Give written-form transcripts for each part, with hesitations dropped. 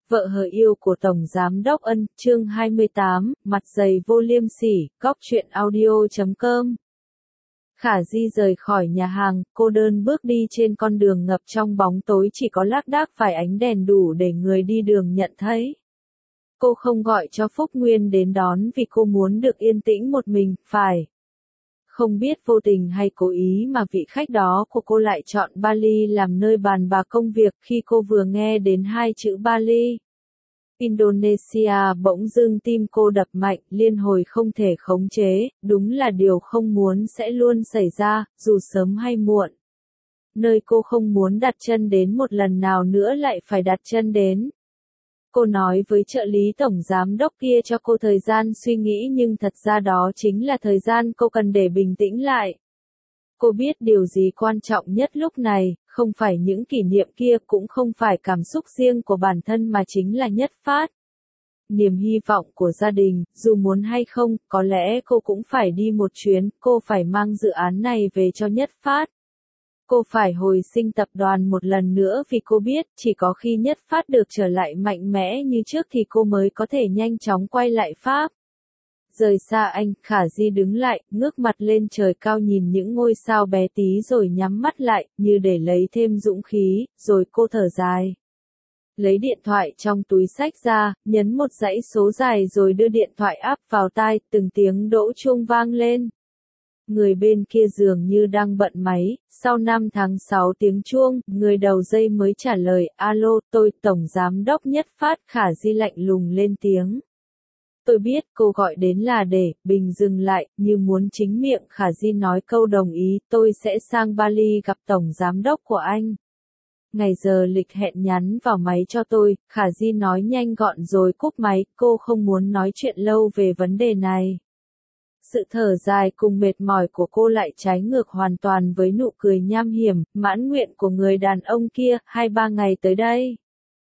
Vợ hờ yêu của Tổng Giám đốc Ân, chương 28, mặt dày vô liêm sỉ, góc truyện audio.com. Khả Di rời khỏi nhà hàng, cô đơn bước đi trên con đường ngập trong bóng tối chỉ có lác đác vài ánh đèn đủ để người đi đường nhận thấy. Cô không gọi cho Phúc Nguyên đến đón vì cô muốn được yên tĩnh một mình, phải. Không biết vô tình hay cố ý mà vị khách đó của cô lại chọn Bali làm nơi bàn bạc công việc khi cô vừa nghe đến hai chữ Bali. Indonesia bỗng dưng tim cô đập mạnh, liên hồi không thể khống chế, đúng là điều không muốn sẽ luôn xảy ra, dù sớm hay muộn. Nơi cô không muốn đặt chân đến một lần nào nữa lại phải đặt chân đến. Cô nói với trợ lý tổng giám đốc kia cho cô thời gian suy nghĩ nhưng thật ra đó chính là thời gian cô cần để bình tĩnh lại. Cô biết điều gì quan trọng nhất lúc này, không phải những kỷ niệm kia cũng không phải cảm xúc riêng của bản thân mà chính là Nhất Phát. Niềm hy vọng của gia đình, dù muốn hay không, có lẽ cô cũng phải đi một chuyến, cô phải mang dự án này về cho Nhất Phát. Cô phải hồi sinh tập đoàn một lần nữa vì cô biết chỉ có khi Nhất Phát được trở lại mạnh mẽ như trước thì cô mới có thể nhanh chóng quay lại Pháp. Rời xa anh, Khả Di đứng lại, ngước mặt lên trời cao nhìn những ngôi sao bé tí rồi nhắm mắt lại, như để lấy thêm dũng khí, rồi cô thở dài. Lấy điện thoại trong túi xách ra, nhấn một dãy số dài rồi đưa điện thoại áp vào tai, từng tiếng đỗ chuông vang lên. Người bên kia dường như đang bận máy, sau 5 tháng 6 tiếng chuông, người đầu dây mới trả lời, alo, tôi Tổng Giám đốc Nhất Phát. Khả Di lạnh lùng lên tiếng. Tôi biết cô gọi đến là để, Bình dừng lại, như muốn chính miệng Khả Di nói câu đồng ý, tôi sẽ sang Bali gặp Tổng Giám đốc của anh. Ngày giờ lịch hẹn nhắn vào máy cho tôi, Khả Di nói nhanh gọn rồi cúp máy, cô không muốn nói chuyện lâu về vấn đề này. Sự thở dài cùng mệt mỏi của cô lại trái ngược hoàn toàn với nụ cười nham hiểm, mãn nguyện của người đàn ông kia, 2-3 ngày tới đây.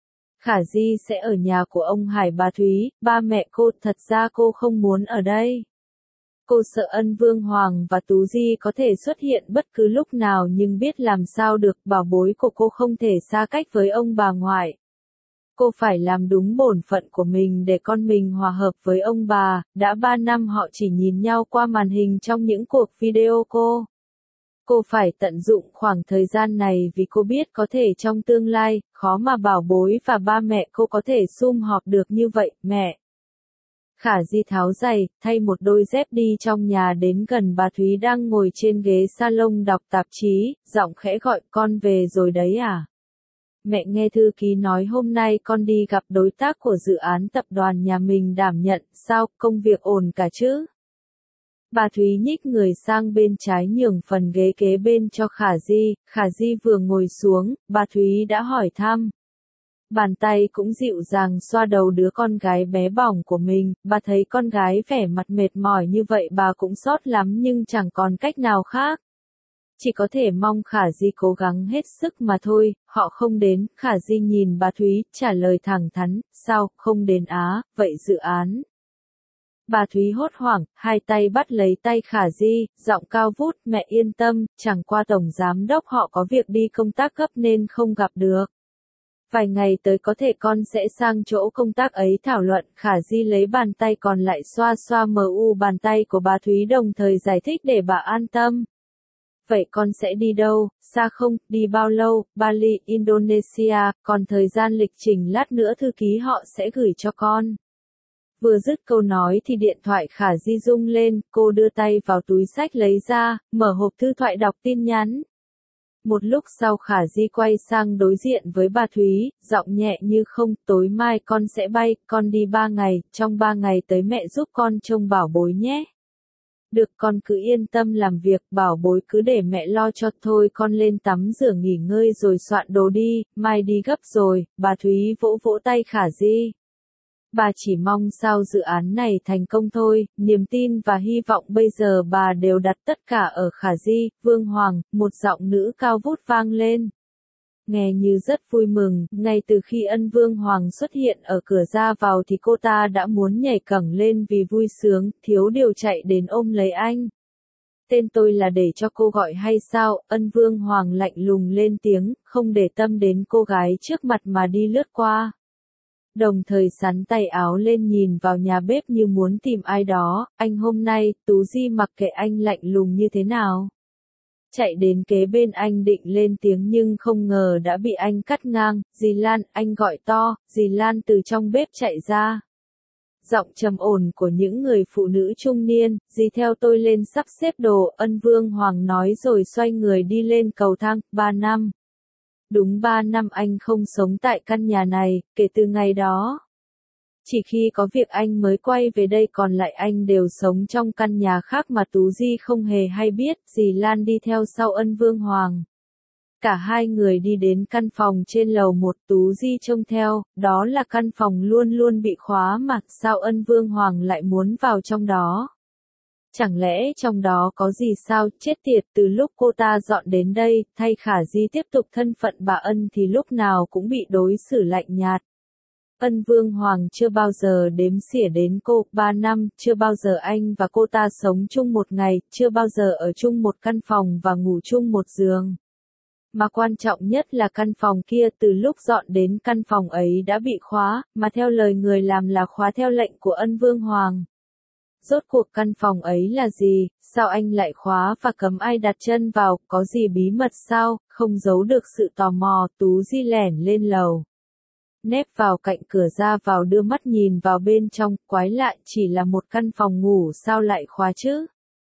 Khả Di sẽ ở nhà của ông Hải bà Thúy, ba mẹ cô, thật ra cô không muốn ở đây. Cô sợ Ân Vương Hoàng và Tú Di có thể xuất hiện bất cứ lúc nào nhưng biết làm sao được, bảo bối của cô không thể xa cách với ông bà ngoại. Cô phải làm đúng bổn phận của mình để con mình hòa hợp với ông bà, đã 3 năm họ chỉ nhìn nhau qua màn hình trong những cuộc video cô. Cô phải tận dụng khoảng thời gian này vì cô biết có thể trong tương lai, khó mà bảo bối và ba mẹ cô có thể sum họp được như vậy, mẹ. Khả Di tháo giày, thay một đôi dép đi trong nhà đến gần bà Thúy đang ngồi trên ghế salon đọc tạp chí, giọng khẽ gọi con về rồi đấy à? Mẹ nghe thư ký nói hôm nay con đi gặp đối tác của dự án tập đoàn nhà mình đảm nhận, sao, công việc ổn cả chứ? Bà Thúy nhích người sang bên trái nhường phần ghế kế bên cho Khả Di vừa ngồi xuống, bà Thúy đã hỏi thăm. Bàn tay cũng dịu dàng xoa đầu đứa con gái bé bỏng của mình, bà thấy con gái vẻ mặt mệt mỏi như vậy bà cũng xót lắm nhưng chẳng còn cách nào khác. Chỉ có thể mong Khả Di cố gắng hết sức mà thôi, họ không đến, Khả Di nhìn bà Thúy, trả lời thẳng thắn, sao, không đến á, vậy dự án. Bà Thúy hốt hoảng, hai tay bắt lấy tay Khả Di, giọng cao vút, mẹ yên tâm, chẳng qua Tổng Giám đốc họ có việc đi công tác gấp nên không gặp được. Vài ngày tới có thể con sẽ sang chỗ công tác ấy thảo luận, Khả Di lấy bàn tay còn lại xoa xoa bàn tay của bà Thúy đồng thời giải thích để bà an tâm. Vậy con sẽ đi đâu, xa không, đi bao lâu, Bali, Indonesia, còn thời gian lịch trình lát nữa thư ký họ sẽ gửi cho con. Vừa dứt câu nói thì điện thoại Khả Di rung lên, cô đưa tay vào túi xách lấy ra, mở hộp thư thoại đọc tin nhắn. Một lúc sau Khả Di quay sang đối diện với bà Thúy, giọng nhẹ như không, tối mai con sẽ bay, con đi 3 ngày, trong 3 ngày tới mẹ giúp con trông bảo bối nhé. Được con cứ yên tâm làm việc, bảo bối cứ để mẹ lo cho thôi con lên tắm rửa nghỉ ngơi rồi soạn đồ đi, mai đi gấp rồi, bà Thúy vỗ vỗ tay Khả Di. Bà chỉ mong sao dự án này thành công thôi, niềm tin và hy vọng bây giờ bà đều đặt tất cả ở Khả Di, Vương Hoàng, một giọng nữ cao vút vang lên. Nghe như rất vui mừng, ngay từ khi Ân Vương Hoàng xuất hiện ở cửa ra vào thì cô ta đã muốn nhảy cẫng lên vì vui sướng, thiếu điều chạy đến ôm lấy anh. Tên tôi là để cho cô gọi hay sao, Ân Vương Hoàng lạnh lùng lên tiếng, không để tâm đến cô gái trước mặt mà đi lướt qua. Đồng thời sắn tay áo lên nhìn vào nhà bếp như muốn tìm ai đó, anh hôm nay, Tú Di mặc kệ anh lạnh lùng như thế nào. Chạy đến kế bên anh định lên tiếng nhưng không ngờ đã bị anh cắt ngang, dì Lan, anh gọi to, dì Lan từ trong bếp chạy ra. Giọng trầm ổn của những người phụ nữ trung niên, dì theo tôi lên sắp xếp đồ, Ân Vương Hoàng nói rồi xoay người đi lên cầu thang, 3 năm. Đúng 3 năm anh không sống tại căn nhà này, kể từ ngày đó. Chỉ khi có việc anh mới quay về đây còn lại anh đều sống trong căn nhà khác mà Tú Di không hề hay biết, dì Lan đi theo sau Ân Vương Hoàng. Cả hai người đi đến căn phòng trên lầu 1 Tú Di trông theo, đó là căn phòng luôn luôn bị khóa mà sao Ân Vương Hoàng lại muốn vào trong đó. Chẳng lẽ trong đó có gì sao, chết tiệt, từ lúc cô ta dọn đến đây, thay Khả Di tiếp tục thân phận bà Ân thì lúc nào cũng bị đối xử lạnh nhạt. Ân Vương Hoàng chưa bao giờ đếm xỉa đến cô, 3 năm, chưa bao giờ anh và cô ta sống chung một ngày, chưa bao giờ ở chung một căn phòng và ngủ chung một giường. Mà quan trọng nhất là căn phòng kia từ lúc dọn đến căn phòng ấy đã bị khóa, mà theo lời người làm là khóa theo lệnh của Ân Vương Hoàng. Rốt cuộc căn phòng ấy là gì, sao anh lại khóa và cấm ai đặt chân vào, có gì bí mật sao, không giấu được sự tò mò, Tú Di lẻn lên lầu. Nép vào cạnh cửa ra vào đưa mắt nhìn vào bên trong, quái lạ chỉ là một căn phòng ngủ sao lại khóa chứ?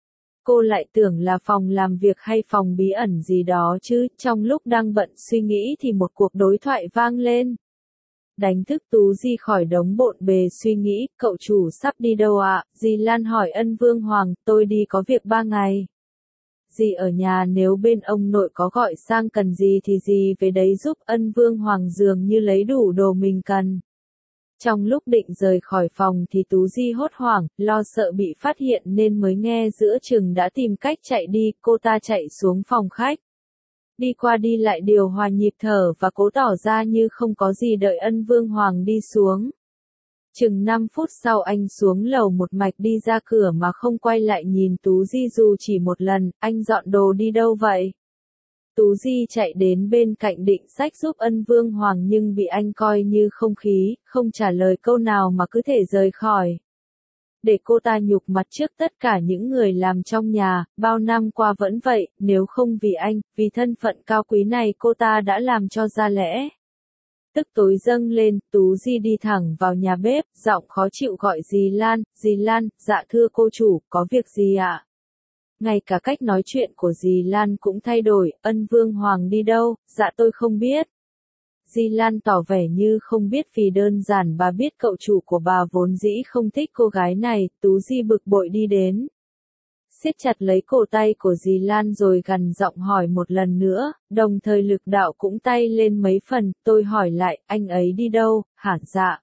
Cô lại tưởng là phòng làm việc hay phòng bí ẩn gì đó chứ, trong lúc đang bận suy nghĩ thì một cuộc đối thoại vang lên. Đánh thức Tú Di khỏi đống bộn bề suy nghĩ, cậu chủ sắp đi đâu ạ? Dì Lan hỏi Ân Vương Hoàng, tôi đi có việc 3 ngày. Dì ở nhà nếu bên ông nội có gọi sang cần gì thì dì về đấy giúp. Ân Vương Hoàng dường như lấy đủ đồ mình cần. Trong lúc định rời khỏi phòng thì Tú Di hốt hoảng, lo sợ bị phát hiện nên mới nghe giữa chừng đã tìm cách chạy đi, cô ta chạy xuống phòng khách. Đi qua đi lại điều hòa nhịp thở và cố tỏ ra như không có gì đợi Ân Vương Hoàng đi xuống. Chừng 5 phút sau anh xuống lầu một mạch đi ra cửa mà không quay lại nhìn Tú Di dù chỉ một lần, anh dọn đồ đi đâu vậy? Tú Di chạy đến bên cạnh định xách giúp Ân Vương Hoàng nhưng bị anh coi như không khí, không trả lời câu nào mà cứ thể rời khỏi. Để cô ta nhục mặt trước tất cả những người làm trong nhà, bao năm qua vẫn vậy, nếu không vì anh, vì thân phận cao quý này cô ta đã làm cho ra lẽ. Tức tối dâng lên, Tú Di đi thẳng vào nhà bếp, giọng khó chịu gọi dì Lan, dạ thưa cô chủ, có việc gì ạ? Ngay cả cách nói chuyện của dì Lan cũng thay đổi, Ân Vương Hoàng đi đâu, dạ tôi không biết. Dì Lan tỏ vẻ như không biết vì đơn giản bà biết cậu chủ của bà vốn dĩ không thích cô gái này, Tú Di bực bội đi đến. Siết chặt lấy cổ tay của dì Lan rồi gằn giọng hỏi một lần nữa, đồng thời lực đạo cũng tay lên mấy phần, tôi hỏi lại, anh ấy đi đâu, hả dạ?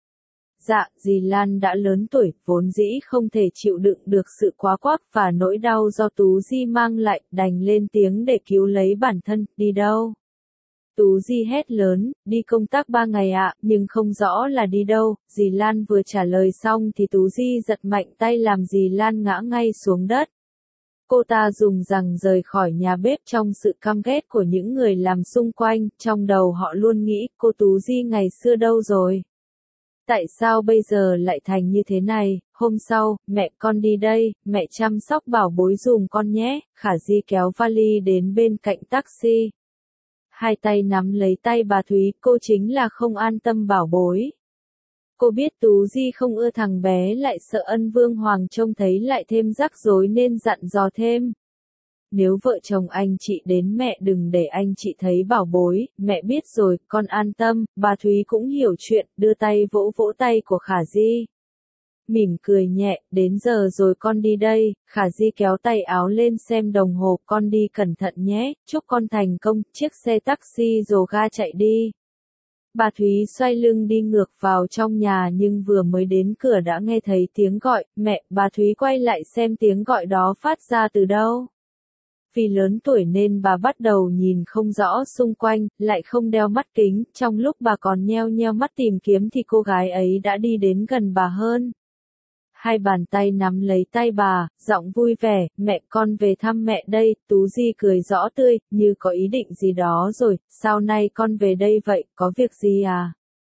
Dạ, dì Lan đã lớn tuổi, vốn dĩ không thể chịu đựng được sự quá quắc và nỗi đau do Tú Di mang lại, đành lên tiếng để cứu lấy bản thân, đi đâu? Tú Di hét lớn, đi công tác 3 ngày ạ, nhưng không rõ là đi đâu, dì Lan vừa trả lời xong thì Tú Di giật mạnh tay làm dì Lan ngã ngay xuống đất. Cô ta dùng rằng rời khỏi nhà bếp trong sự căm ghét của những người làm xung quanh, trong đầu họ luôn nghĩ, cô Tú Di ngày xưa đâu rồi? Tại sao bây giờ lại thành như thế này? Hôm sau, mẹ con đi đây, mẹ chăm sóc bảo bối dùm con nhé, Khả Di kéo vali đến bên cạnh taxi. Hai tay nắm lấy tay bà Thúy, cô chính là không an tâm bảo bối. Cô biết Tú Di không ưa thằng bé lại sợ Ân Vương Hoàng trông thấy lại thêm rắc rối nên dặn dò thêm. Nếu vợ chồng anh chị đến mẹ đừng để anh chị thấy bảo bối, mẹ biết rồi, con an tâm, bà Thúy cũng hiểu chuyện, đưa tay vỗ vỗ tay của Khả Di. Mỉm cười nhẹ, đến giờ rồi con đi đây, Khả Di kéo tay áo lên xem đồng hồ, con đi cẩn thận nhé, chúc con thành công, chiếc xe taxi rồ ga chạy đi. Bà Thúy xoay lưng đi ngược vào trong nhà nhưng vừa mới đến cửa đã nghe thấy tiếng gọi, mẹ, bà Thúy quay lại xem tiếng gọi đó phát ra từ đâu. Vì lớn tuổi nên bà bắt đầu nhìn không rõ xung quanh, lại không đeo mắt kính, trong lúc bà còn nheo nheo mắt tìm kiếm thì cô gái ấy đã đi đến gần bà hơn. Hai bàn tay nắm lấy tay bà, giọng vui vẻ, mẹ con về thăm mẹ đây, Tú Di cười rõ tươi, như có ý định gì đó rồi, sao nay con về đây vậy, có việc gì à?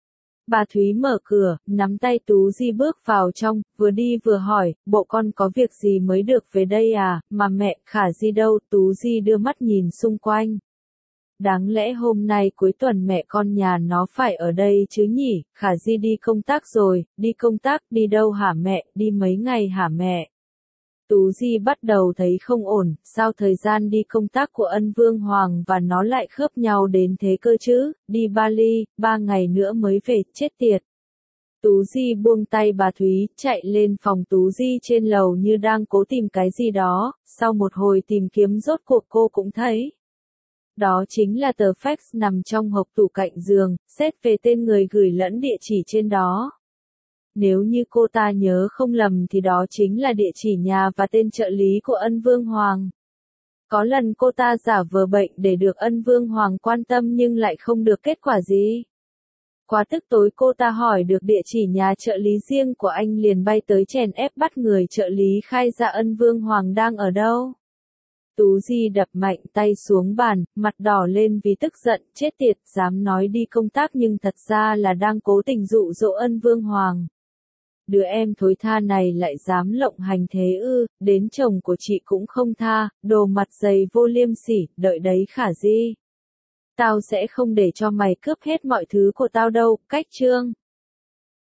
Bà Thúy mở cửa, nắm tay Tú Di bước vào trong, vừa đi vừa hỏi, bộ con có việc gì mới được về đây à, mà mẹ, Khả Di đâu, Tú Di đưa mắt nhìn xung quanh. Đáng lẽ hôm nay cuối tuần mẹ con nhà nó phải ở đây chứ nhỉ, Khả Di đi công tác rồi, đi công tác, đi đâu hả mẹ, đi mấy ngày hả mẹ? Tú Di bắt đầu thấy không ổn, sao thời gian đi công tác của Ân Vương Hoàng và nó lại khớp nhau đến thế cơ chứ, đi Bali, 3 ngày nữa mới về, chết tiệt. Tú Di buông tay bà Thúy, chạy lên phòng Tú Di trên lầu như đang cố tìm cái gì đó, sau một hồi tìm kiếm rốt cuộc cô cũng thấy. Đó chính là tờ fax nằm trong hộc tủ cạnh giường, xét về tên người gửi lẫn địa chỉ trên đó. Nếu như cô ta nhớ không lầm thì đó chính là địa chỉ nhà và tên trợ lý của Ân Vương Hoàng. Có lần cô ta giả vờ bệnh để được Ân Vương Hoàng quan tâm nhưng lại không được kết quả gì. Quá tức tối cô ta hỏi được địa chỉ nhà trợ lý riêng của anh liền bay tới chèn ép bắt người trợ lý khai ra Ân Vương Hoàng đang ở đâu. Tú Di đập mạnh tay xuống bàn, mặt đỏ lên vì tức giận, chết tiệt, dám nói đi công tác nhưng thật ra là đang cố tình dụ dỗ Ân Vương Hoàng. Đứa em thối tha này lại dám lộng hành thế ư, đến chồng của chị cũng không tha, đồ mặt dày vô liêm sỉ, đợi đấy Khả Di. Tao sẽ không để cho mày cướp hết mọi thứ của tao đâu, cách chương.